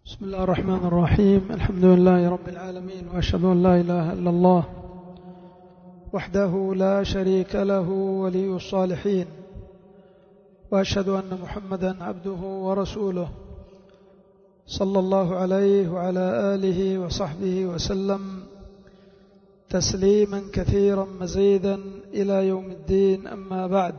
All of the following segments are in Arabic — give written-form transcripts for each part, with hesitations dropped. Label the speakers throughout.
Speaker 1: بسم الله الرحمن الرحيم. الحمد لله رب العالمين، وأشهد أن لا إله إلا الله وحده لا شريك له ولي الصالحين، وأشهد أن محمدا عبده ورسوله صلى الله عليه وعلى آله وصحبه وسلم تسليما كثيرا مزيدا إلى يوم الدين. أما بعد،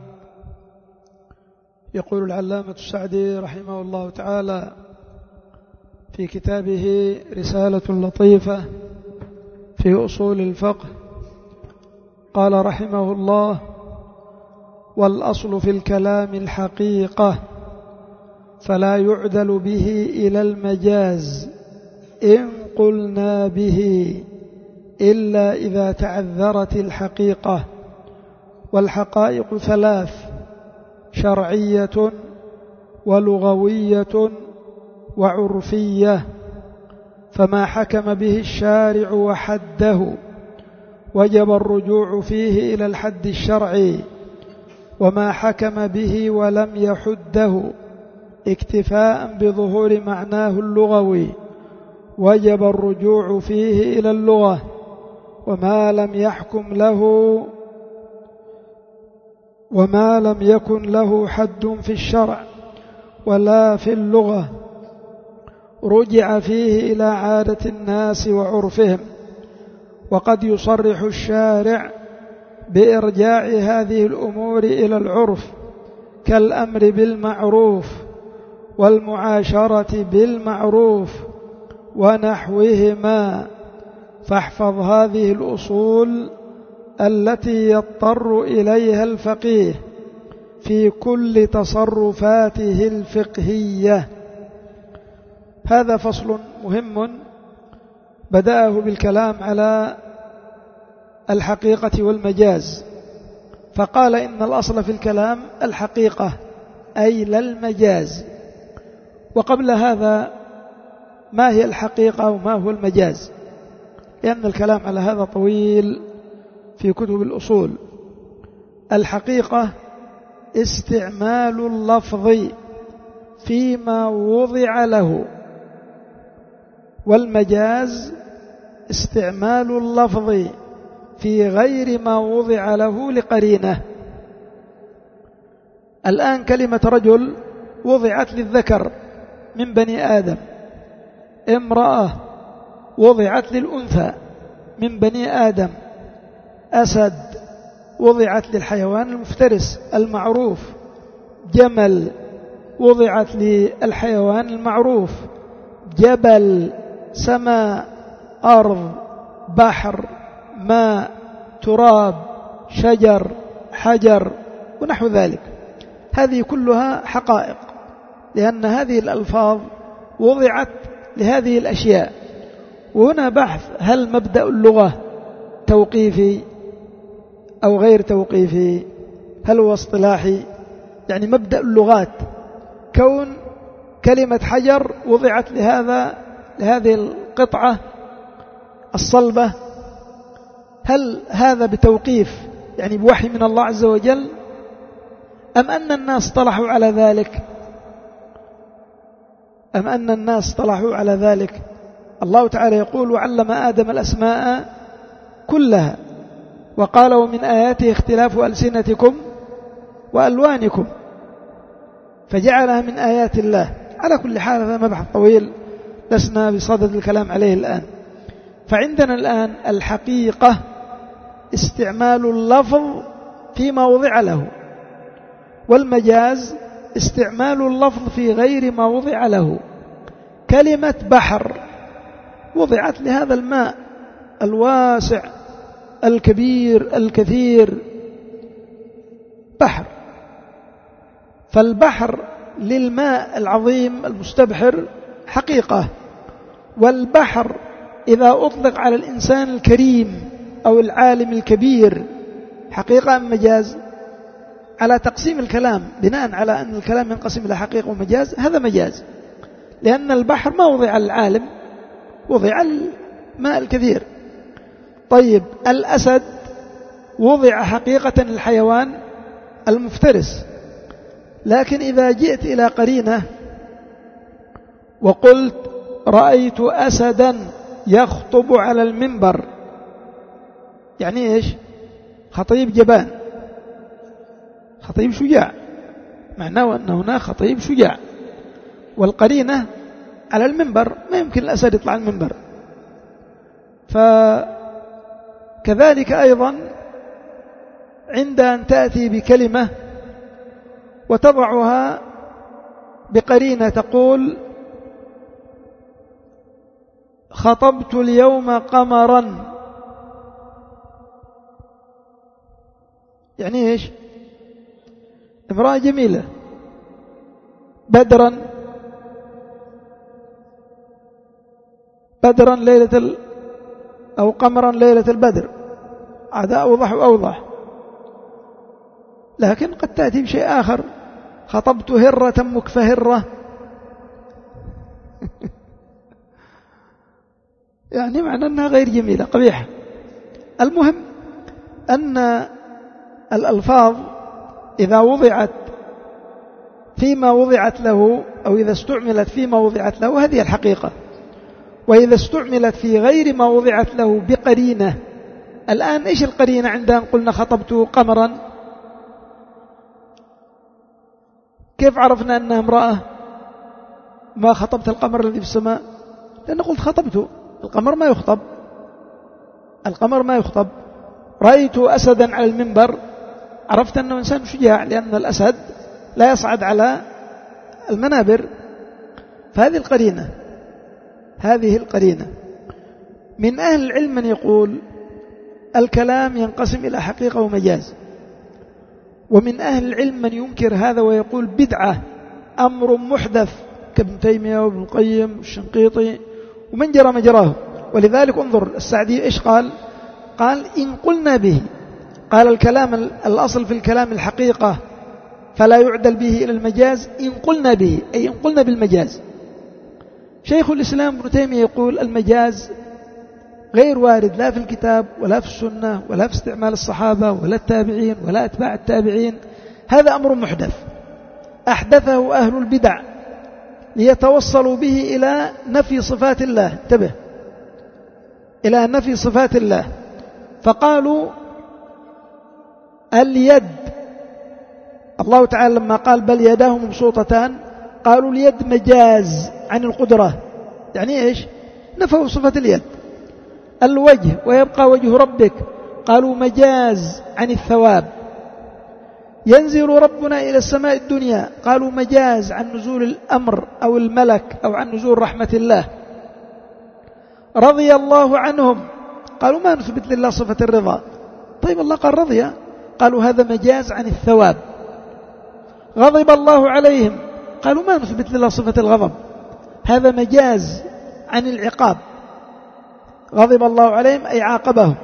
Speaker 1: يقول العلامة السعدي رحمه الله تعالى في كتابه رسالة لطيفة في أصول الفقه، قال رحمه الله: والأصل في الكلام الحقيقة، فلا يعدل به إلى المجاز إن قلنا به إلا إذا تعذرت الحقيقة. والحقائق ثلاث: شرعية ولغوية وعرفية، فما حكم به الشارع وحده وجب الرجوع فيه إلى الحد الشرعي، وما حكم به ولم يحده اكتفاء بظهور معناه اللغوي وجب الرجوع فيه إلى اللغة، وما لم يكن له حد في الشرع ولا في اللغة رجع فيه إلى عادة الناس وعرفهم. وقد يصرح الشارع بإرجاع هذه الأمور إلى العرف، كالأمر بالمعروف والمعاشرة بالمعروف ونحوهما. فاحفظ هذه الأصول التي يضطر إليها الفقيه في كل تصرفاته الفقهية. هذا فصل مهم بدأه بالكلام على الحقيقة والمجاز، فقال إن الأصل في الكلام الحقيقة أي لا المجاز. وقبل هذا ما هي الحقيقة وما هو المجاز؟ لأن الكلام على هذا طويل في كتب الأصول. الحقيقة استعمال اللفظ فيما وضع له، والمجاز استعمال اللفظ في غير ما وضع له لقرينة. الآن كلمة رجل وضعت للذكر من بني آدم، امرأة وضعت للأنثى من بني آدم، أسد وضعت للحيوان المفترس المعروف، جمل وضعت للحيوان المعروف، جبل، سماء، أرض، بحر، ماء، تراب، شجر، حجر ونحو ذلك. هذه كلها حقائق، لأن هذه الألفاظ وضعت لهذه الأشياء. وهنا بحث: هل مبدأ اللغة توقيفي أو غير توقيفي؟ هل هو اصطلاحي؟ يعني مبدأ اللغات، كون كلمة حجر وضعت لهذه القطعة الصلبة، هل هذا بتوقيف يعني بوحي من الله عز وجل، أم أن الناس طلعوا على ذلك؟ الله تعالى يقول: وعلم آدم الأسماء كلها، وقال: ومن آياته اختلاف ألسنتكم وألوانكم، فجعلها من آيات الله. على كل حال هذا مبحث طويل لسنا بصدد الكلام عليه الآن. فعندنا الآن الحقيقة استعمال اللفظ فيما وضع له، والمجاز استعمال اللفظ في غير ما وضع له. كلمة بحر وضعت لهذا الماء الواسع الكبير الكثير، بحر، فالبحر للماء العظيم المستبحر حقيقة. والبحر إذا أطلق على الإنسان الكريم أو العالم الكبير حقيقة أم مجاز؟ على تقسيم الكلام بناء على أن الكلام ينقسم إلى حقيقة ومجاز، هذا مجاز، لأن البحر ما وضع العالم، وضع الماء الكثير. طيب، الأسد وضع حقيقة الحيوان المفترس، لكن إذا جئت إلى قرينة وقلت رأيت أسدا يخطب على المنبر، يعني إيش؟ خطيب جبان، خطيب شجاع، معناه أن هنا خطيب شجاع، والقرينة على المنبر، ما يمكن الأسد يطلع المنبر. فكذلك أيضا عند أن تأتي بكلمة وتضعها بقرينة تقول خطبت اليوم قمرا، يعني إيش؟ امرأة جميلة، بدرا ليلة أو قمرا ليلة البدر، هذا أوضح وأوضح. لكن قد تأتي بشيء آخر، خطبت هرة مكفهرة يعني معنى أنها غير جميلة، قبيحة. المهم أن الألفاظ إذا وضعت فيما وضعت له، أو إذا استعملت فيما وضعت له، هذه الحقيقة. وإذا استعملت في غير ما وضعت له بقرينة، الآن إيش القرينة عندها؟ قلنا خطبت قمرا، كيف عرفنا أنها امرأة؟ ما خطبت القمر الذي في السماء، لأن قلت خطبته. القمر ما يخطب، القمر ما يخطب. رأيت أسدا على المنبر، عرفت أنه إنسان شجاع، لأن الأسد لا يصعد على المنابر. فهذه القرينة، هذه القرينة. من أهل العلم من يقول الكلام ينقسم إلى حقيقة ومجاز، ومن أهل العلم من ينكر هذا ويقول بدعة، أمر محدث، كابن تيمية وابن القيم والشنقيطي ومن جرى مجراه. ولذلك انظر السعدي إيش قال؟ قال إن قلنا به، قال الكلام الأصل في الكلام الحقيقة فلا يعدل به إلى المجاز، إن قلنا به أي إن قلنا بالمجاز. شيخ الإسلام ابن تيمية يقول المجاز غير وارد لا في الكتاب ولا في السنة ولا في استعمال الصحابة ولا التابعين ولا أتباع التابعين، هذا أمر محدث أحدثه أهل البدع ليتوصلوا به إلى نفي صفات الله، انتبه، إلى نفي صفات الله. فقالوا اليد، الله تعالى لما قال بل يداه مبسوطتان، قالوا اليد مجاز عن القدرة، يعني إيش؟ نفوا صفة اليد. الوجه ويبقى وجه ربك، قالوا مجاز عن الثواب. ينزل ربنا إلى السماء الدنيا، قالوا مجاز عن نزول الأمر أو الملك أو عن نزول رحمة الله. رضي الله عنهم، قالوا ما نثبت لله صفة الرضا، طيب الله قال رضي، قالوا هذا مجاز عن الثواب. غضب الله عليهم، قالوا ما نثبت لله صفة الغضب، هذا مجاز عن العقاب، غضب الله عليهم أي عاقبهم.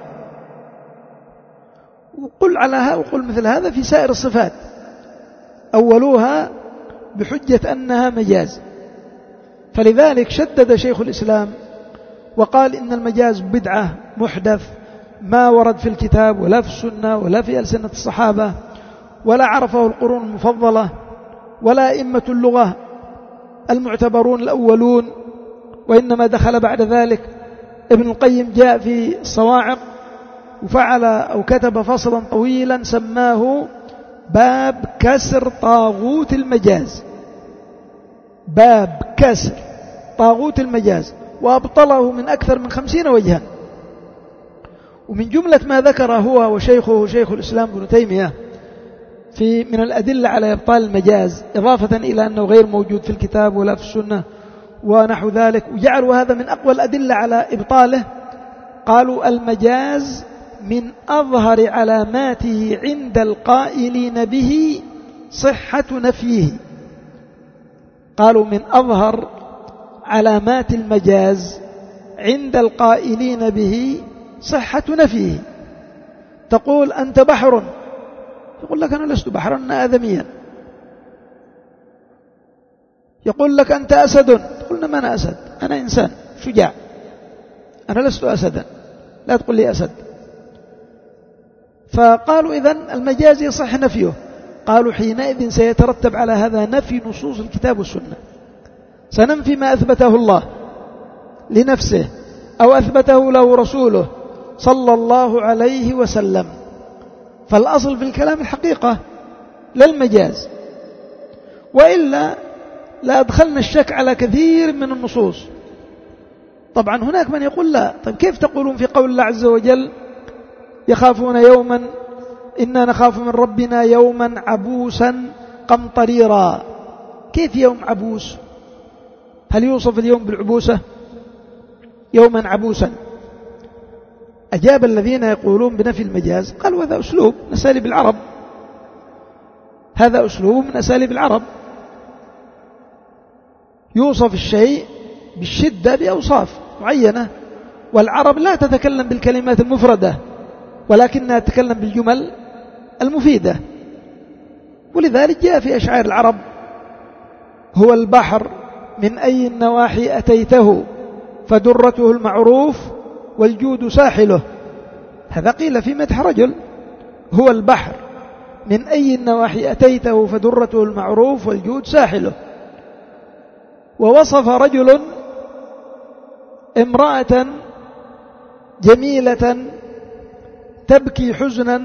Speaker 1: وقل مثل هذا في سائر الصفات، أولوها بحجة أنها مجاز. فلذلك شدد شيخ الإسلام وقال إن المجاز بدعة محدث ما ورد في الكتاب ولا في السنة ولا في ألسنة الصحابة ولا عرفه القرون المفضلة ولا أئمة اللغة المعتبرون الأولون، وإنما دخل بعد ذلك. ابن القيم جاء في الصواعق وفعل أو كتب فصلا طويلا سماه باب كسر طاغوت المجاز، باب كسر طاغوت المجاز، وأبطله من أكثر من 50 وجها. ومن جملة ما ذكر هو وشيخه شيخ الإسلام ابن تيمية من الأدلة على إبطال المجاز، إضافة إلى أنه غير موجود في الكتاب ولا في السنة ونحو ذلك، وجعلوا هذا من أقوى الأدلة على إبطاله. قالوا المجاز من أظهر علاماته عند القائلين به صحة نفيه، قالوا من أظهر علامات المجاز عند القائلين به صحة نفيه. تقول أنت بحر، يقول لك أنا لست بحرا أنا آدميا. يقول لك أنت أسد، تقول ما أنا أسد، أنا إنسان شجاع، أنا لست أسدا، لا تقول لي أسد. فقالوا إذن المجاز يصح نفيه. قالوا حينئذ سيترتب على هذا نفي نصوص الكتاب والسنة، سننفي ما أثبته الله لنفسه أو أثبته له رسوله صلى الله عليه وسلم. فالأصل في الكلام الحقيقة لا المجاز، وإلا لا أدخلنا الشك على كثير من النصوص. طبعا هناك من يقول لا، طيب كيف تقولون في قول الله عز وجل يخافون يوما إنا نخاف من ربنا يوما عبوسا قمطريرا؟ كيف يوم عبوس؟ هل يوصف اليوم بالعبوسة؟ يوما عبوسا. أجاب الذين يقولون بنفي المجاز قالوا هذا أسلوب من أساليب العرب، هذا أسلوب من أساليب العرب، يوصف الشيء بالشدة بأوصاف معينة، والعرب لا تتكلم بالكلمات المفردة ولكنها تتكلم بالجمل المفيدة. ولذلك جاء في أشعار العرب هو البحر من أي النواحي أتيته فدرته المعروف والجود ساحله. هذا قيل في مدح رجل، هو البحر من أي النواحي أتيته فدرته المعروف والجود ساحله. ووصف رجل امرأة جميلة تبكي حزنا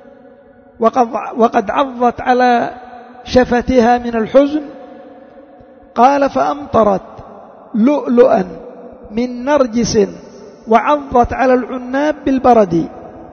Speaker 1: وقد عضت على شفتها من الحزن، قال فأمطرت لؤلؤا من نرجس وعضت على العناب بالبرد.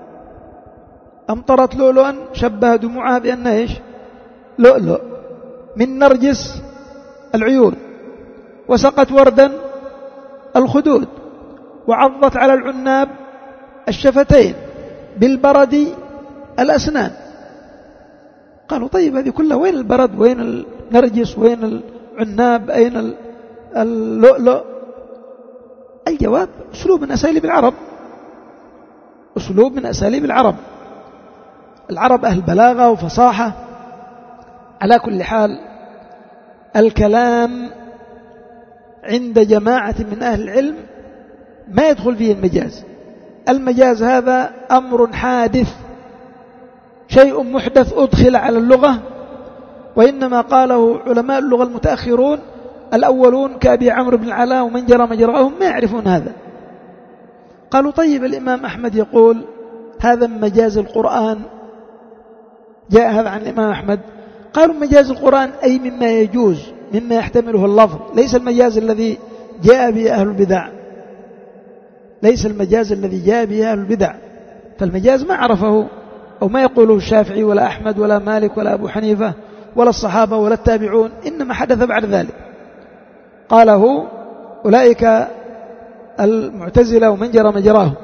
Speaker 1: أمطرت لؤلؤا، شبه دموعها بأنه إيش؟ لؤلؤ، من نرجس العيون، وسقت وردا الخدود، وعضت على العناب الشفتين، بالبرد الأسنان. قالوا طيب هذه كلها وين البرد، وين النرجس، وين العناب، أين اللؤلؤ؟ الجواب أسلوب من أساليب العرب، أسلوب من أساليب العرب. العرب أهل بلاغة وفصاحة. على كل حال الكلام عند جماعة من أهل العلم ما يدخل فيه المجاز. المجاز هذا أمر حادث، شيء محدث أدخل على اللغة، وإنما قاله علماء اللغة المتأخرون الأولون كأبي عمرو بن العلاء ومن جرى مجراهم ما يعرفون هذا. قالوا طيب الإمام أحمد يقول هذا مجاز القرآن، جاء هذا عن الإمام أحمد. قالوا مجاز القرآن أي مما يجوز، مما يحتمله اللفظ، ليس المجاز الذي جاء به أهل البدع، ليس المجاز الذي جاء به أهل البدع. فالمجاز ما عرفه أو ما يقوله الشافعي ولا أحمد ولا مالك ولا أبو حنيفة ولا الصحابة ولا التابعون، إنما حدث بعد ذلك. قاله أولئك المعتزلة ومن جرى مجراهم.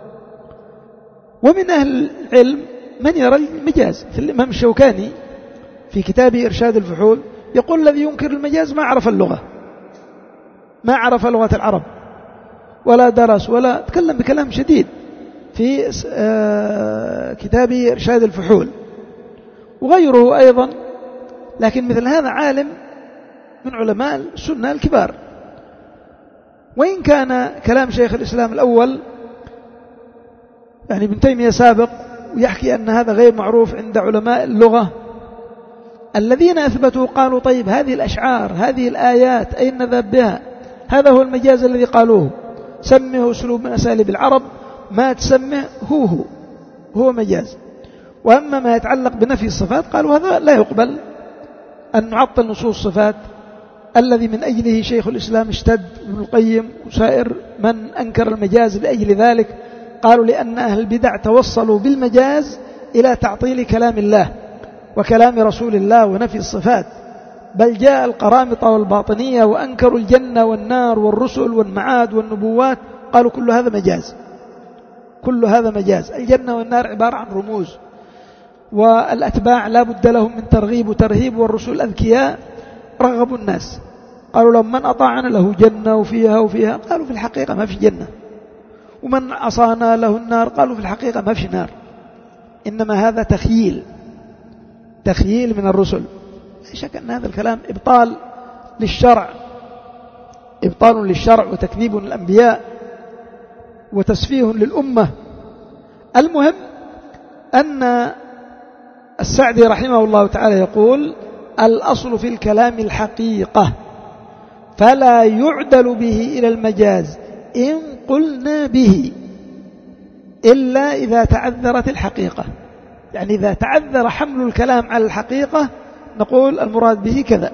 Speaker 1: ومن أهل العلم من يرى المجاز، في الإمام الشوكاني في كتابه إرشاد الفحول يقول الذي ينكر المجاز ما عرف اللغة، ما عرف لغة العرب ولا درس ولا تكلم بكلام شديد في كتابه إرشاد الفحول، وغيره أيضا. لكن مثل هذا عالم من علماء السنة الكبار. وإن كان كلام شيخ الإسلام الأول يعني ابن تيمية سابق ويحكي أن هذا غير معروف عند علماء اللغة الذين أثبتوا، قالوا طيب هذه الأشعار هذه الآيات أين نذهب بها؟ هذا هو المجاز الذي قالوه، سمه أسلوب من أساليب العرب، ما تسمه هو مجاز. وأما ما يتعلق بنفي الصفات قالوا هذا لا يقبل أن نعطل نصوص الصفات الذي من أجله شيخ الإسلام اشتد ابن القيم وسائر من أنكر المجاز لأجل ذلك. قالوا لأن أهل البدع توصلوا بالمجاز إلى تعطيل كلام الله وكلام رسول الله ونفي الصفات، بل جاء القرامطة والباطنية وأنكروا الجنة والنار والرسل والمعاد والنبوات، قالوا كل هذا مجاز، كل هذا مجاز. الجنة والنار عبارة عن رموز، والأتباع لا بد لهم من ترغيب وترهيب، والرسل الأذكياء رغبوا الناس، قالوا لهم من أطاعنا له جنة وفيها، قالوا في الحقيقة ما في جنة، ومن عصانا له النار، قالوا في الحقيقة ما في نار. إنما هذا تخييل من الرسل. لا شك أن هذا الكلام إبطال للشرع وتكذيب للأنبياء وتسفيه للأمة. المهم أن السعدي رحمه الله تعالى يقول الأصل في الكلام الحقيقة، فلا يعدل به إلى المجاز إن قلنا به إلا إذا تعذرت الحقيقة. يعني إذا تعذر حمل الكلام على الحقيقة نقول المراد به كذا،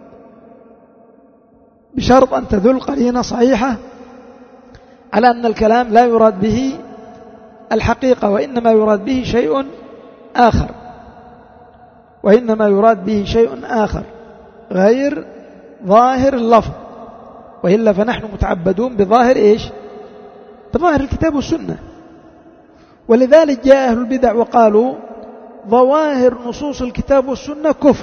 Speaker 1: بشرط أن تدل قرينة صحيحة على أن الكلام لا يراد به الحقيقة وإنما يراد به شيء آخر، وإنما يراد به شيء آخر غير ظاهر اللفظ، وإلا فنحن متعبدون بظاهر إيش؟ بظاهر الكتاب والسنة. ولذلك جاء أهل البدع وقالوا ظواهر نصوص الكتاب والسنة كفر،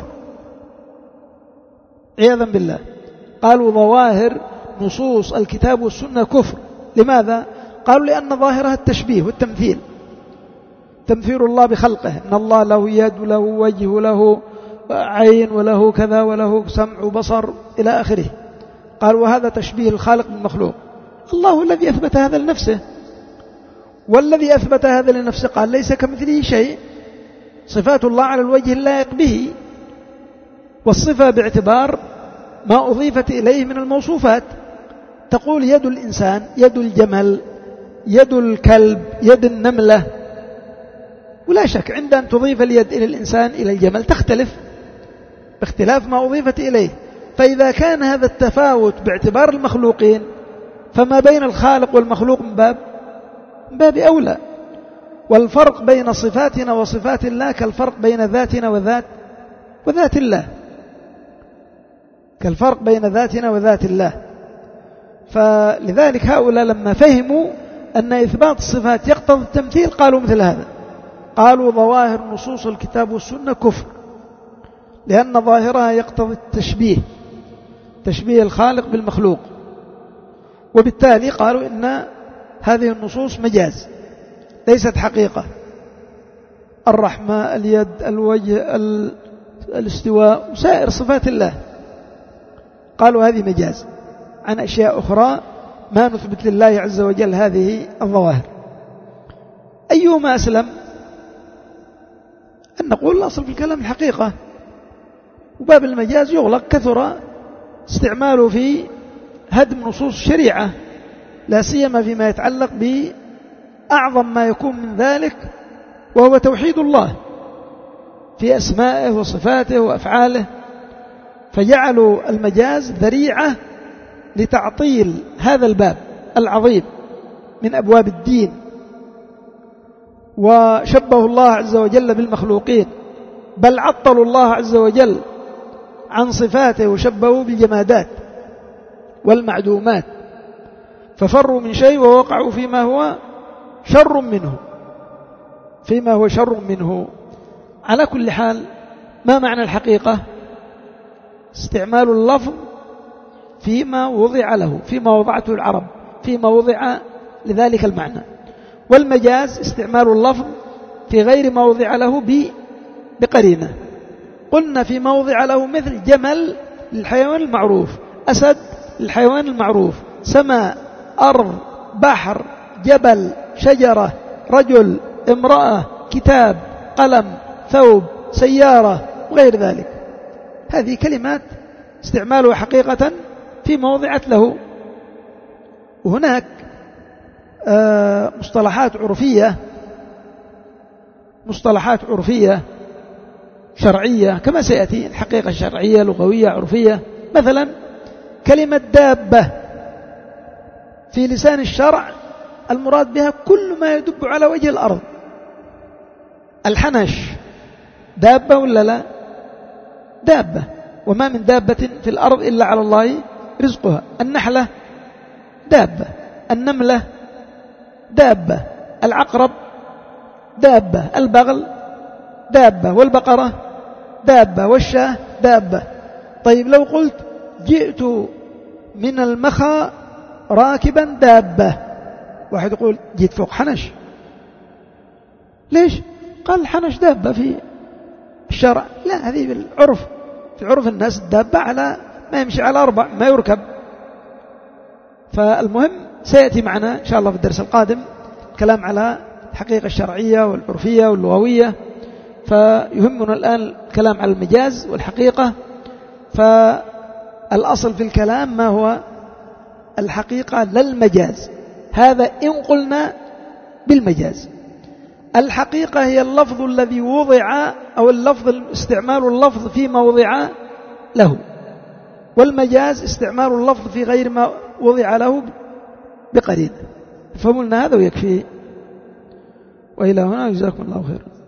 Speaker 1: عياذا بالله. قالوا ظواهر نصوص الكتاب والسنة كفر. لماذا؟ قالوا لأن ظاهرها التشبيه والتمثيل، تمثيل الله بخلقه، إن الله له يد وله وجه وله عين وله كذا وله سمع وبصر إلى آخره. قالوا وهذا تشبيه الخالق بالمخلوق. الله الذي أثبت هذا لنفسه، والذي أثبت هذا لنفسه قال ليس كمثله شيء، صفات الله على الوجه اللائق به، والصفة باعتبار ما أضيفت إليه من الموصوفات. تقول يد الإنسان، يد الجمل، يد الكلب، يد النملة، ولا شك عند أن تضيف اليد إلى الإنسان إلى الجمل تختلف باختلاف ما أضيفت إليه. فإذا كان هذا التفاوت باعتبار المخلوقين فما بين الخالق والمخلوق من باب أولى. والفرق بين صفاتنا وصفات الله كالفرق بين ذاتنا وذات الله، كالفرق بين ذاتنا وذات الله. فلذلك هؤلاء لما فهموا أن إثبات الصفات يقتضي التمثيل قالوا مثل هذا، قالوا ظواهر نصوص الكتاب والسنة كفر، لأن ظاهرها يقتضي التشبيه، تشبيه الخالق بالمخلوق. وبالتالي قالوا إن هذه النصوص مجاز ليست حقيقة. الرحمة، اليد، الوجه، الاستواء وسائر صفات الله قالوا هذه مجاز عن أشياء أخرى ما نثبت لله عز وجل هذه الظواهر. أيهما أسلم؟ أن نقول الأصل في الكلام الحقيقة، وباب المجاز يغلق، كثر استعماله في هدم نصوص الشريعة، لا سيما فيما يتعلق بأعظم ما يكون من ذلك وهو توحيد الله في أسمائه وصفاته وأفعاله. فجعلوا المجاز ذريعة لتعطيل هذا الباب العظيم من أبواب الدين، وشبهوا الله عز وجل بالمخلوقين، بل عطلوا الله عز وجل عن صفاته وشبهوا بالجمادات والمعدومات، ففروا من شيء ووقعوا فيما هو شر منه. على كل حال، ما معنى الحقيقة؟ استعمال اللفظ فيما وضع له، فيما وضعته العرب، فيما وضع لذلك المعنى. والمجاز استعمال اللفظ في غير ما وضع له بقرينة. قلنا في موضع له مثل جمل للحيوان المعروف، أسد للحيوان المعروف، سماء، أرض، بحر، جبل، شجرة، رجل، امرأة، كتاب، قلم، ثوب، سيارة وغير ذلك. هذه كلمات استعمالها حقيقة في موضعت له. وهناك مصطلحات عرفية شرعية كما سيأتي، الحقيقة الشرعية، لغوية، عرفية. مثلا كلمة دابة في لسان الشرع المراد بها كل ما يدب على وجه الأرض. الحنش دابة ولا لا؟ دابة، وما من دابة في الأرض إلا على الله رزقها. النحلة دابة، النملة دابة، العقرب دابة، البغل دابة، والبقرة دابة، والشاة دابة. طيب لو قلت جئت من المخا راكبا دابة، واحد يقول جيت فوق حنش، ليش؟ قال الحنش دابة في الشرع. لا، هذه بالعرف، في عرف الناس الدابة على ما يمشي على 4 ما يركب. فالمهم سيأتي معنا إن شاء الله في الدرس القادم الكلام على الحقيقة الشرعية والعرفية واللغوية. فيهمنا الآن الكلام على المجاز والحقيقة. فالأصل في الكلام ما هو الحقيقة لا المجاز، هذا إن قلنا بالمجاز. الحقيقة هي اللفظ الذي وضع، أو اللفظ استعمال اللفظ فيما وضع له، والمجاز استعمال اللفظ في غير ما وضع له بقرينة. فهموا لنا هذا ويكفي. وإلى هنا جزاكم الله خيرا.